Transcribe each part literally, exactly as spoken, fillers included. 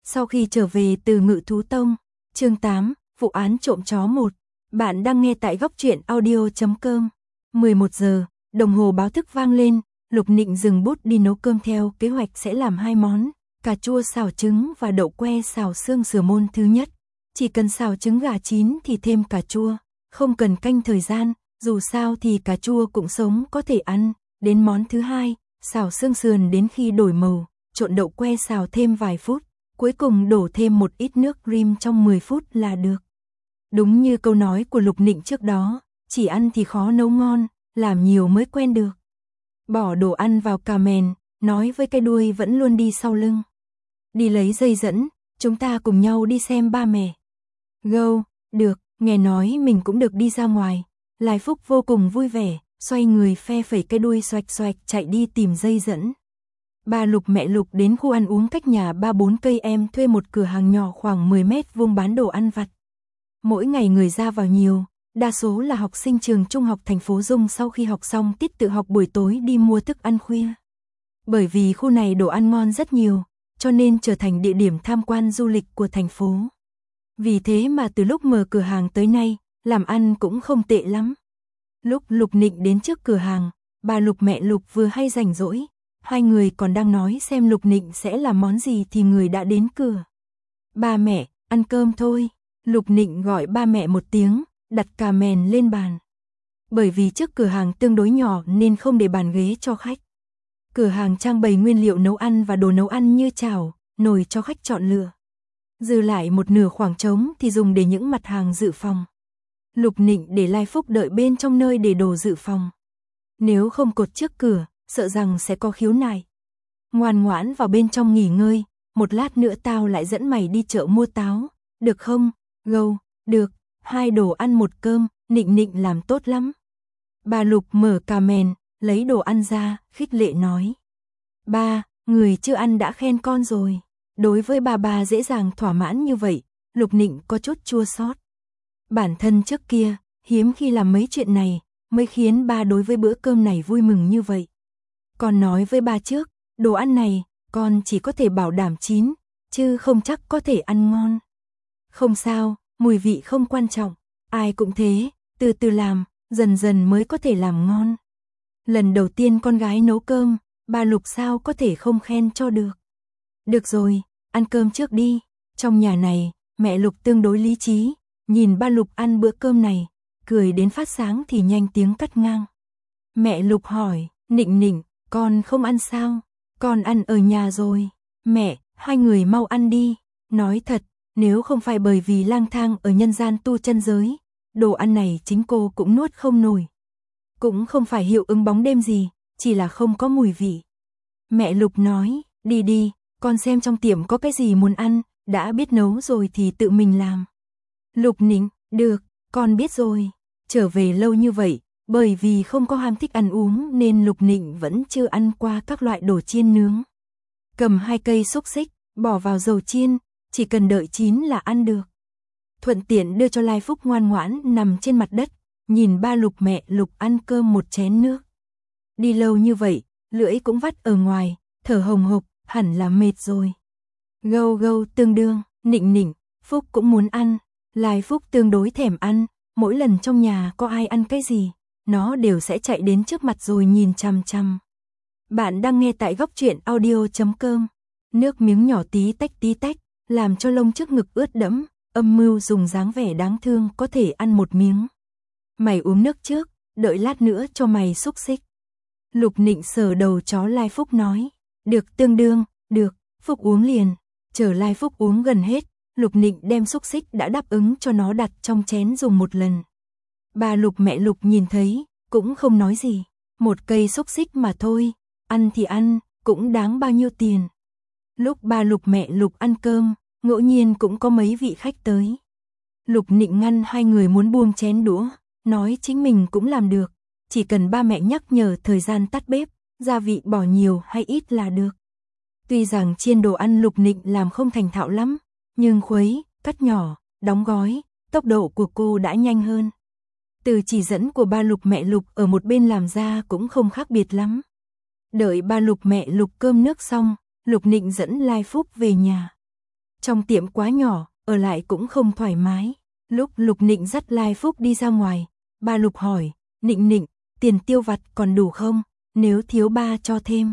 Sau khi trở về từ Ngự Thú Tông, chương tám, vụ án trộm chó một. Bạn đang nghe tại góc truyện audio chấm com. mười một giờ, đồng hồ báo thức vang lên, Lục Nịnh dừng bút đi nấu cơm theo kế hoạch sẽ làm hai món, cà chua xào trứng và đậu que xào xương sườn môn thứ nhất. Chỉ cần xào trứng gà chín thì thêm cà chua, không cần canh thời gian, dù sao thì cà chua cũng sống có thể ăn. Đến món thứ hai, xào xương sườn đến khi đổi màu, trộn đậu que xào thêm vài phút, cuối cùng đổ thêm một ít nước cream trong mười phút là được. Đúng như câu nói của Lục Nịnh trước đó, chỉ ăn thì khó nấu ngon, làm nhiều mới quen được. Bỏ đồ ăn vào cà mền, nói với cái đuôi vẫn luôn đi sau lưng. Đi lấy dây dẫn, chúng ta cùng nhau đi xem ba mẹ. Go, được, nghe nói mình cũng được đi ra ngoài. Lai Phúc vô cùng vui vẻ, xoay người phe phẩy cái đuôi xoạch xoạch chạy đi tìm dây dẫn. Ba Lục mẹ Lục đến khu ăn uống cách nhà ba bốn cây em thuê một cửa hàng nhỏ khoảng mười mét vuông bán đồ ăn vặt. Mỗi ngày người ra vào nhiều, đa số là học sinh trường trung học thành phố Dung sau khi học xong tiết tự học buổi tối đi mua thức ăn khuya. Bởi vì khu này đồ ăn ngon rất nhiều, cho nên trở thành địa điểm tham quan du lịch của thành phố. Vì thế mà từ lúc mở cửa hàng tới nay, làm ăn cũng không tệ lắm. Lúc Lục Nịnh đến trước cửa hàng, bà Lục mẹ Lục vừa hay rảnh rỗi, hai người còn đang nói xem Lục Nịnh sẽ làm món gì thì người đã đến cửa. Ba mẹ, ăn cơm thôi. Lục Nịnh gọi ba mẹ một tiếng, đặt cà mền lên bàn. Bởi vì trước cửa hàng tương đối nhỏ nên không để bàn ghế cho khách. Cửa hàng trang bày nguyên liệu nấu ăn và đồ nấu ăn như chảo, nồi cho khách chọn lựa. Dư lại một nửa khoảng trống thì dùng để những mặt hàng dự phòng. Lục Nịnh để Lai Phúc đợi bên trong nơi để đồ dự phòng. Nếu không cột trước cửa, sợ rằng sẽ có khiếu nại. Ngoan ngoãn vào bên trong nghỉ ngơi, một lát nữa tao lại dẫn mày đi chợ mua táo, được không? Gâu, được, hai đồ ăn một cơm, Nịnh Nịnh làm tốt lắm. Bà Lục mở cà mền, lấy đồ ăn ra, khích lệ nói. Ba, người chưa ăn đã khen con rồi. Đối với bà bà dễ dàng thỏa mãn như vậy, Lục Nịnh có chút chua xót. Bản thân trước kia, hiếm khi làm mấy chuyện này, mới khiến ba đối với bữa cơm này vui mừng như vậy. Con nói với ba trước, đồ ăn này, con chỉ có thể bảo đảm chín, chứ không chắc có thể ăn ngon. Không sao, mùi vị không quan trọng, ai cũng thế, từ từ làm, dần dần mới có thể làm ngon. Lần đầu tiên con gái nấu cơm, ba Lục sao có thể không khen cho được. Được rồi, ăn cơm trước đi. Trong nhà này, mẹ Lục tương đối lý trí, nhìn ba Lục ăn bữa cơm này, cười đến phát sáng thì nhanh tiếng cắt ngang. Mẹ Lục hỏi, Nịnh Nịnh, con không ăn sao? Con ăn ở nhà rồi. Mẹ, hai người mau ăn đi. Nói thật, nếu không phải bởi vì lang thang ở nhân gian tu chân giới, đồ ăn này chính cô cũng nuốt không nổi. Cũng không phải hiệu ứng bóng đêm gì, chỉ là không có mùi vị. Mẹ Lục nói, đi đi, con xem trong tiệm có cái gì muốn ăn, đã biết nấu rồi thì tự mình làm. Lục Nịnh, được, con biết rồi. Trở về lâu như vậy, bởi vì không có ham thích ăn uống nên Lục Nịnh vẫn chưa ăn qua các loại đồ chiên nướng. Cầm hai cây xúc xích, bỏ vào dầu chiên, chỉ cần đợi chín là ăn được. Thuận tiện đưa cho Lai Phúc ngoan ngoãn nằm trên mặt đất, nhìn ba Lục mẹ Lục ăn cơm một chén nước. Đi lâu như vậy, lưỡi cũng vắt ở ngoài, thở hồng hộc, hẳn là mệt rồi. Gâu gâu tương đương, Nịnh Nịnh, Phúc cũng muốn ăn. Lai Phúc tương đối thèm ăn, mỗi lần trong nhà có ai ăn cái gì, nó đều sẽ chạy đến trước mặt rồi nhìn chằm chằm. Bạn đang nghe tại góc truyện audio chấm com. Nước miếng nhỏ tí tách tí tách, làm cho lông trước ngực ướt đẫm, âm mưu dùng dáng vẻ đáng thương có thể ăn một miếng. Mày uống nước trước, đợi lát nữa cho mày xúc xích. Lục Nịnh sờ đầu chó Lai Phúc nói. Được tương đương, được, Phúc uống liền. Chờ Lai Phúc uống gần hết, Lục Nịnh đem xúc xích đã đáp ứng cho nó đặt trong chén dùng một lần. Bà Lục mẹ Lục nhìn thấy, cũng không nói gì. Một cây xúc xích mà thôi, ăn thì ăn, cũng đáng bao nhiêu tiền. Lúc ba Lục mẹ Lục ăn cơm, ngẫu nhiên cũng có mấy vị khách tới. Lục Nịnh ngăn hai người muốn buông chén đũa, nói chính mình cũng làm được. Chỉ cần ba mẹ nhắc nhở thời gian tắt bếp, gia vị bỏ nhiều hay ít là được. Tuy rằng chiên đồ ăn Lục Nịnh làm không thành thạo lắm, nhưng khuấy, cắt nhỏ, đóng gói, tốc độ của cô đã nhanh hơn. Từ chỉ dẫn của ba Lục mẹ Lục ở một bên làm ra cũng không khác biệt lắm. Đợi ba Lục mẹ Lục cơm nước xong, Lục Nịnh dẫn Lai Phúc về nhà. Trong tiệm quá nhỏ, ở lại cũng không thoải mái. Lúc Lục Nịnh dắt Lai Phúc đi ra ngoài, ba Lục hỏi, Nịnh Nịnh, tiền tiêu vặt còn đủ không? Nếu thiếu ba cho thêm.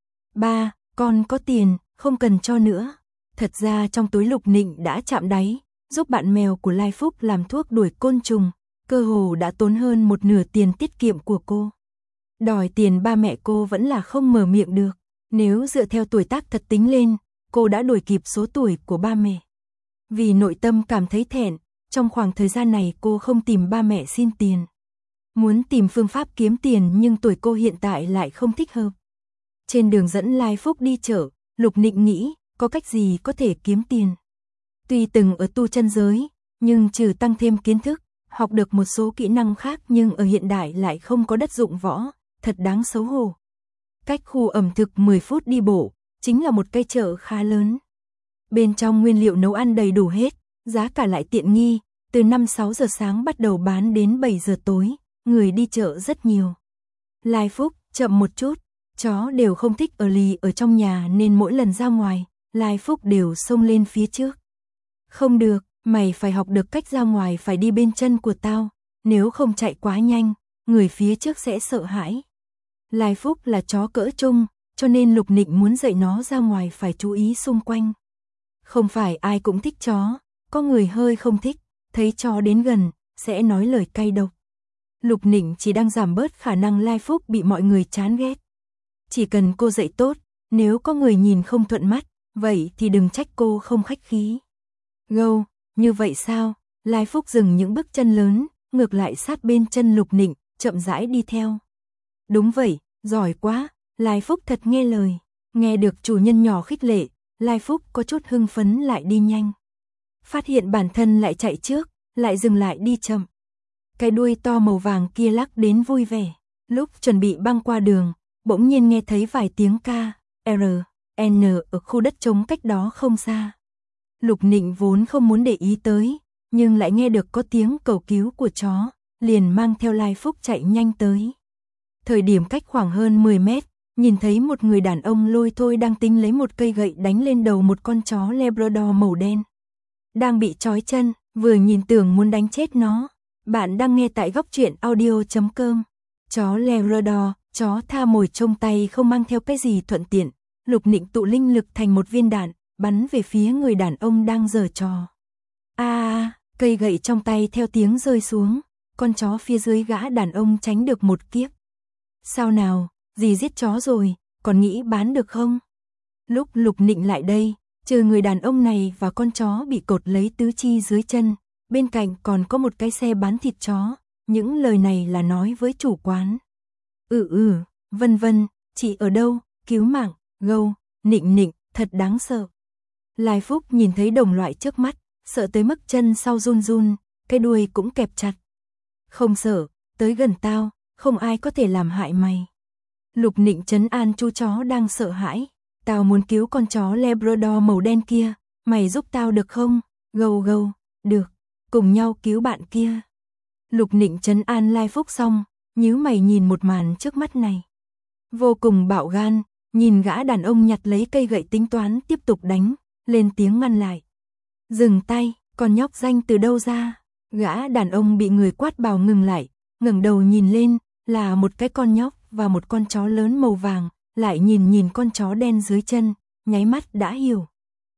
Ba, con có tiền, không cần cho nữa. Thật ra trong túi Lục Nịnh đã chạm đáy, giúp bạn mèo của Lai Phúc làm thuốc đuổi côn trùng, cơ hồ đã tốn hơn một nửa tiền tiết kiệm của cô. Đòi tiền ba mẹ cô vẫn là không mở miệng được, nếu dựa theo tuổi tác thật tính lên, cô đã đuổi kịp số tuổi của ba mẹ. Vì nội tâm cảm thấy thẹn, trong khoảng thời gian này cô không tìm ba mẹ xin tiền. Muốn tìm phương pháp kiếm tiền nhưng tuổi cô hiện tại lại không thích hợp. Trên đường dẫn Lai Phúc đi chợ, Lục Nịnh nghĩ, có cách gì có thể kiếm tiền. Tuy từng ở tu chân giới, nhưng trừ tăng thêm kiến thức, học được một số kỹ năng khác nhưng ở hiện đại lại không có đất dụng võ, thật đáng xấu hổ. Cách khu ẩm thực mười phút đi bộ, chính là một cây chợ khá lớn. Bên trong nguyên liệu nấu ăn đầy đủ hết, giá cả lại tiện nghi, từ năm sáu giờ sáng bắt đầu bán đến bảy giờ tối, người đi chợ rất nhiều. Lai Phúc, chậm một chút, chó đều không thích ở lì ở trong nhà nên mỗi lần ra ngoài, Lai Phúc đều xông lên phía trước. Không được, mày phải học được cách ra ngoài phải đi bên chân của tao, nếu không chạy quá nhanh, người phía trước sẽ sợ hãi. Lai Phúc là chó cỡ trung, cho nên Lục Nịnh muốn dạy nó ra ngoài phải chú ý xung quanh. Không phải ai cũng thích chó, có người hơi không thích, thấy chó đến gần, sẽ nói lời cay độc. Lục Nịnh chỉ đang giảm bớt khả năng Lai Phúc bị mọi người chán ghét. Chỉ cần cô dạy tốt, nếu có người nhìn không thuận mắt, vậy thì đừng trách cô không khách khí. Gâu, như vậy sao? Lai Phúc dừng những bước chân lớn, ngược lại sát bên chân Lục Nịnh, chậm rãi đi theo. Đúng vậy, giỏi quá, Lai Phúc thật nghe lời. Nghe được chủ nhân nhỏ khích lệ, Lai Phúc có chút hưng phấn lại đi nhanh. Phát hiện bản thân lại chạy trước, lại dừng lại đi chậm. Cái đuôi to màu vàng kia lắc đến vui vẻ. Lúc chuẩn bị băng qua đường, bỗng nhiên nghe thấy vài tiếng ca, R, N ở khu đất trống cách đó không xa. Lục Nịnh vốn không muốn để ý tới, nhưng lại nghe được có tiếng cầu cứu của chó, liền mang theo Lai Phúc chạy nhanh tới. Thời điểm cách khoảng hơn mười mét, nhìn thấy một người đàn ông lôi thôi đang tính lấy một cây gậy đánh lên đầu một con chó Labrador màu đen. Đang bị trói chân, vừa nhìn tưởng muốn đánh chết nó. Bạn đang nghe tại góc truyện audio chấm com. Chó Labrador, chó tha mồi trong tay không mang theo cái gì thuận tiện. Lục Nịnh tụ linh lực thành một viên đạn, bắn về phía người đàn ông đang giở trò. A, cây gậy trong tay theo tiếng rơi xuống, con chó phía dưới gã đàn ông tránh được một kiếp. Sao nào, dì giết chó rồi, còn nghĩ bán được không? Lúc Lục Nịnh lại đây, trừ người đàn ông này và con chó bị cột lấy tứ chi dưới chân, bên cạnh còn có một cái xe bán thịt chó, những lời này là nói với chủ quán. Ừ ừ, vân vân, chị ở đâu, cứu mạng, gâu, Nịnh Nịnh, thật đáng sợ. Lai Phúc nhìn thấy đồng loại trước mắt, sợ tới mức chân sau run run, cái đuôi cũng kẹp chặt. Không sợ, tới gần tao, không ai có thể làm hại mày. Lục Nịnh trấn an chú chó đang sợ hãi. Tao muốn cứu con chó Labrador màu đen kia, mày giúp tao được không? Gâu gâu, được, cùng nhau cứu bạn kia. Lục Nịnh trấn an Lai Phúc xong, nhíu mày nhìn một màn trước mắt này. Vô cùng bạo gan, nhìn gã đàn ông nhặt lấy cây gậy tính toán tiếp tục đánh, lên tiếng ngăn lại. Dừng tay, con nhóc danh từ đâu ra? Gã đàn ông bị người quát bảo ngừng lại, ngẩng đầu nhìn lên, là một cái con nhóc và một con chó lớn màu vàng, lại nhìn nhìn con chó đen dưới chân, nháy mắt đã hiểu.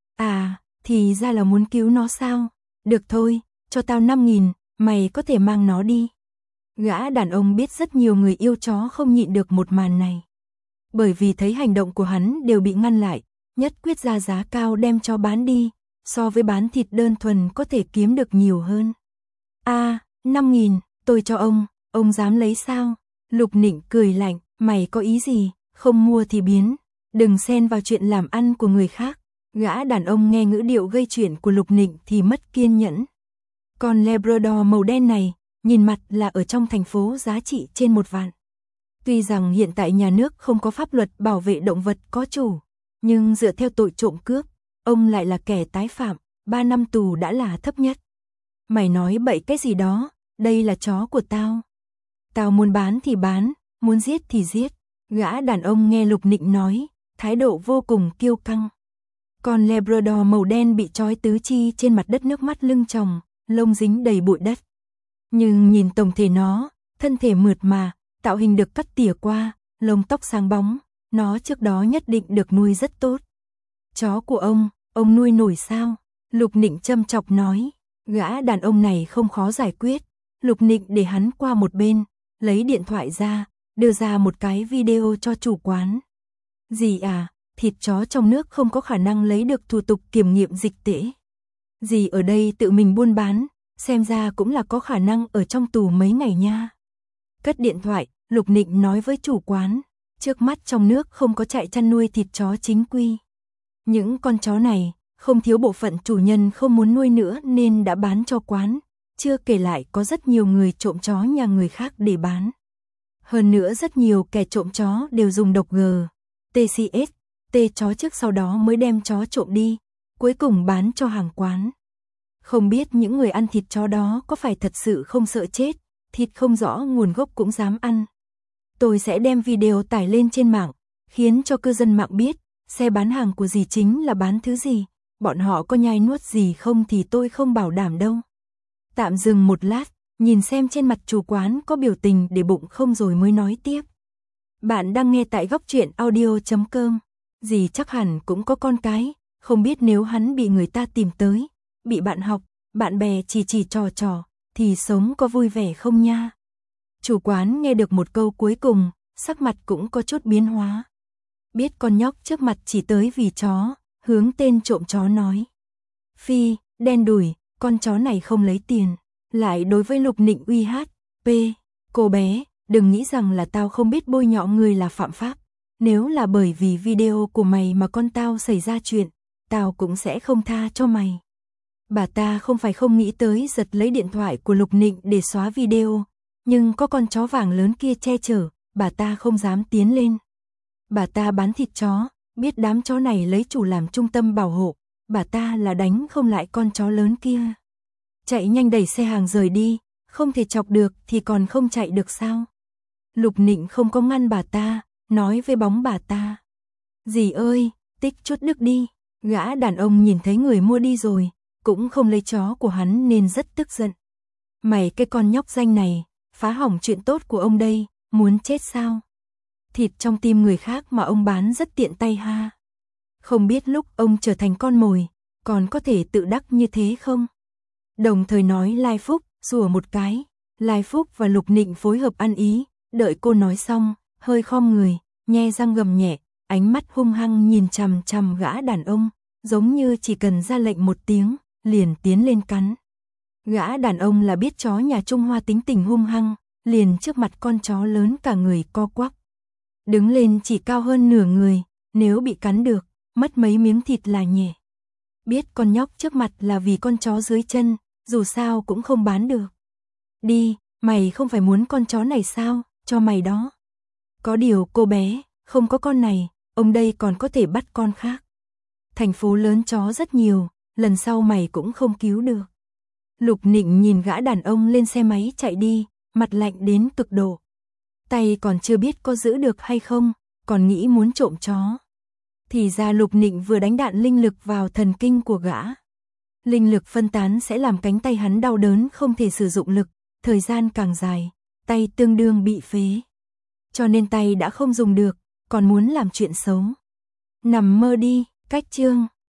À, thì ra là muốn cứu nó sao? Được thôi, cho tao năm nghìn, mày có thể mang nó đi. Gã đàn ông biết rất nhiều người yêu chó không nhịn được một màn này. Bởi vì thấy hành động của hắn đều bị ngăn lại, nhất quyết ra giá cao đem cho bán đi, so với bán thịt đơn thuần có thể kiếm được nhiều hơn. À, năm nghìn, tôi cho ông, ông dám lấy sao? Lục Nịnh cười lạnh, mày có ý gì, không mua thì biến, đừng xen vào chuyện làm ăn của người khác. Gã đàn ông nghe ngữ điệu gây chuyện của Lục Nịnh thì mất kiên nhẫn. Con Labrador màu đen này, nhìn mặt là ở trong thành phố giá trị trên một vạn. Tuy rằng hiện tại nhà nước không có pháp luật bảo vệ động vật có chủ, nhưng dựa theo tội trộm cướp, ông lại là kẻ tái phạm, ba năm tù đã là thấp nhất. Mày nói bậy cái gì đó, đây là chó của tao. Tao muốn bán thì bán, muốn giết thì giết. Gã đàn ông nghe Lục Nịnh nói, thái độ vô cùng kiêu căng. Con Labrador màu đen bị trói tứ chi trên mặt đất, nước mắt lưng tròng, lông dính đầy bụi đất. Nhưng nhìn tổng thể nó, thân thể mượt mà, tạo hình được cắt tỉa qua, lông tóc sáng bóng, nó trước đó nhất định được nuôi rất tốt. Chó của ông, ông nuôi nổi sao? Lục Nịnh châm chọc nói. Gã đàn ông này không khó giải quyết. Lục Nịnh để hắn qua một bên, lấy điện thoại ra, đưa ra một cái video cho chủ quán. Dì à, thịt chó trong nước không có khả năng lấy được thủ tục kiểm nghiệm dịch tễ. Dì ở đây tự mình buôn bán, xem ra cũng là có khả năng ở trong tù mấy ngày nha. Cất điện thoại, Lục Nịnh nói với chủ quán, trước mắt trong nước không có trại chăn nuôi thịt chó chính quy. Những con chó này, không thiếu bộ phận chủ nhân không muốn nuôi nữa nên đã bán cho quán, chưa kể lại có rất nhiều người trộm chó nhà người khác để bán. Hơn nữa rất nhiều kẻ trộm chó đều dùng độc G, tê xê ét, tê chó trước sau đó mới đem chó trộm đi, cuối cùng bán cho hàng quán. Không biết những người ăn thịt chó đó có phải thật sự không sợ chết, thịt không rõ nguồn gốc cũng dám ăn. Tôi sẽ đem video tải lên trên mạng, khiến cho cư dân mạng biết, xe bán hàng của dì chính là bán thứ gì, bọn họ có nhai nuốt gì không thì tôi không bảo đảm đâu. Tạm dừng một lát, nhìn xem trên mặt chủ quán có biểu tình để bụng không rồi mới nói tiếp. Bạn đang nghe tại góc truyện audio chấm com. Dì chắc hẳn cũng có con cái, không biết nếu hắn bị người ta tìm tới, bị bạn học, bạn bè chỉ chỉ trò trò, thì sống có vui vẻ không nha. Chủ quán nghe được một câu cuối cùng, sắc mặt cũng có chút biến hóa. Biết con nhóc trước mặt chỉ tới vì chó, hướng tên trộm chó nói. Phi, đen đủi, con chó này không lấy tiền. Lại đối với Lục Nịnh uy hát, p, cô bé, đừng nghĩ rằng là tao không biết bôi nhọ người là phạm pháp. Nếu là bởi vì video của mày mà con tao xảy ra chuyện, tao cũng sẽ không tha cho mày. Bà ta không phải không nghĩ tới giật lấy điện thoại của Lục Nịnh để xóa video, nhưng có con chó vàng lớn kia che chở, bà ta không dám tiến lên. Bà ta bán thịt chó, biết đám chó này lấy chủ làm trung tâm bảo hộ, bà ta là đánh không lại con chó lớn kia. Chạy nhanh đẩy xe hàng rời đi, không thể chọc được thì còn không chạy được sao? Lục Nịnh không có ngăn bà ta, nói với bóng bà ta. Dì ơi, tích chút đức đi. Gã đàn ông nhìn thấy người mua đi rồi, cũng không lấy chó của hắn nên rất tức giận. Mày cái con nhóc danh này, phá hỏng chuyện tốt của ông đây, muốn chết sao? Thịt trong tim người khác mà ông bán rất tiện tay ha. Không biết lúc ông trở thành con mồi, còn có thể tự đắc như thế không? Đồng thời nói Lai Phúc, rủa một cái. Lai Phúc và Lục Nịnh phối hợp ăn ý, đợi cô nói xong, hơi khom người, nhe răng gầm nhẹ, ánh mắt hung hăng nhìn chằm chằm gã đàn ông, giống như chỉ cần ra lệnh một tiếng, liền tiến lên cắn. Gã đàn ông là biết chó nhà Trung Hoa tính tình hung hăng, liền trước mặt con chó lớn cả người co quắp. Đứng lên chỉ cao hơn nửa người, nếu bị cắn được, mất mấy miếng thịt là nhẹ. Biết con nhóc trước mặt là vì con chó dưới chân, dù sao cũng không bán được. Đi, mày không phải muốn con chó này sao, cho mày đó. Có điều cô bé, không có con này, ông đây còn có thể bắt con khác. Thành phố lớn chó rất nhiều, lần sau mày cũng không cứu được. Lục Nịnh nhìn gã đàn ông lên xe máy chạy đi, mặt lạnh đến cực độ. Tay còn chưa biết có giữ được hay không, còn nghĩ muốn trộm chó. Thì ra Lục Nịnh vừa đánh đạn linh lực vào thần kinh của gã. Linh lực phân tán sẽ làm cánh tay hắn đau đớn không thể sử dụng lực, thời gian càng dài, tay tương đương bị phế. Cho nên tay đã không dùng được, còn muốn làm chuyện xấu. Nằm mơ đi, cách chương.